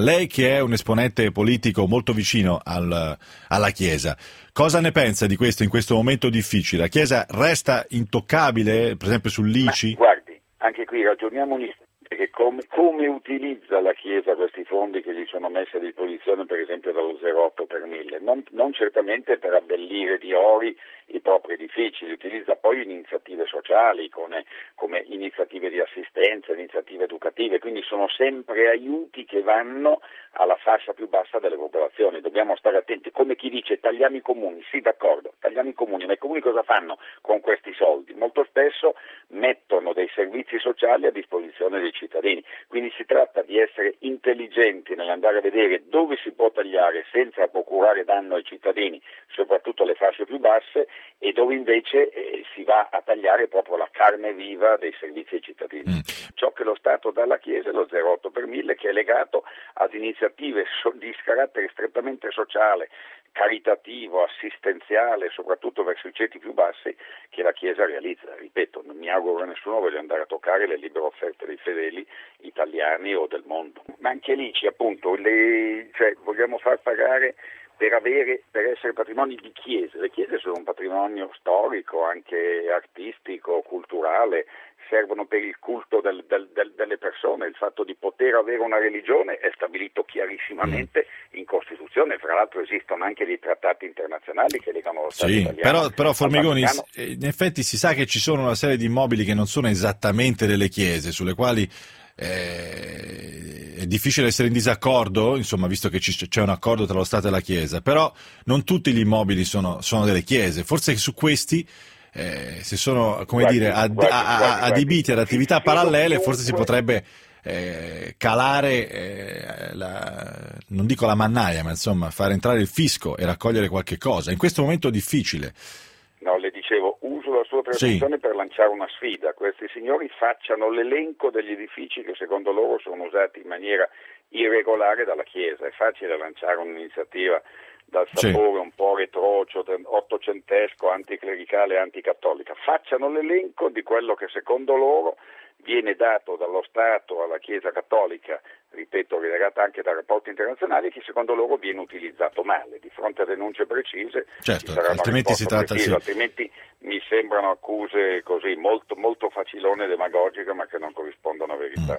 Lei che è un esponente politico molto vicino alla Chiesa, cosa ne pensa di questo in questo momento difficile? La Chiesa resta intoccabile, per esempio sull'ICI? Ma guardi, anche qui ragioniamo un istante che come utilizza la Chiesa questi fondi che gli sono messi a disposizione, per esempio dallo 0,8 per 1000, non certamente per abbellire di ori i propri edifici, li utilizza poi in iniziative sociali, come iniziative di assistenza, iniziative educative, quindi sono sempre aiuti che vanno alla fascia più bassa delle popolazioni. Dobbiamo stare attenti, come chi dice tagliamo i comuni, sì d'accordo, tagliamo i comuni, ma i comuni cosa fanno con questi soldi? Molto spesso mettono dei servizi sociali a disposizione dei cittadini, quindi si tratta di essere intelligenti nell'andare a vedere dove si può tagliare senza procurare danno ai cittadini, soprattutto alle fasce più basse, e dove invece si va a tagliare proprio la carne viva dei servizi ai cittadini. Ciò che lo Stato dà alla Chiesa è lo 0,8 per 1000, che è legato ad iniziative di carattere strettamente sociale, caritativo, assistenziale, soprattutto verso i ceti più bassi, che la Chiesa realizza. Ripeto, non mi auguro che nessuno voglia andare a toccare le libere offerte dei fedeli italiani o del mondo. Ma anche lì appunto vogliamo far pagare per essere patrimoni di chiese. Le chiese sono un patrimonio storico, anche artistico, culturale, servono per il culto delle persone. Il fatto di poter avere una religione è stabilito chiarissimamente in Costituzione, fra l'altro esistono anche dei trattati internazionali che legano lo Stato italiano. Però Formigoni, in effetti si sa che ci sono una serie di immobili che non sono esattamente delle chiese, sulle quali è difficile essere in disaccordo, insomma, visto che c'è un accordo tra lo Stato e la Chiesa, però non tutti gli immobili sono delle chiese. Forse su questi, se sono adibiti ad attività parallele, forse si potrebbe calare, non dico la mannaia, ma insomma fare entrare il fisco e raccogliere qualche cosa. In questo momento difficile. No, le dicevo, uso la sua trasmissione per lanciare una sfida. Questi signori facciano l'elenco degli edifici che secondo loro sono usati in maniera irregolare dalla Chiesa. È facile lanciare un'iniziativa dal sapore un po' retro, ottocentesco, anticlericale, anticattolica. Facciano l'elenco di quello che secondo loro viene dato dallo Stato alla Chiesa Cattolica, ripeto, legata anche da rapporti internazionali, che secondo loro viene utilizzato male. Di fronte a denunce precise ci sarà altrimenti si tratta altrimenti mi sembrano accuse così molto, molto facilone, demagogiche, ma che non corrispondono a verità.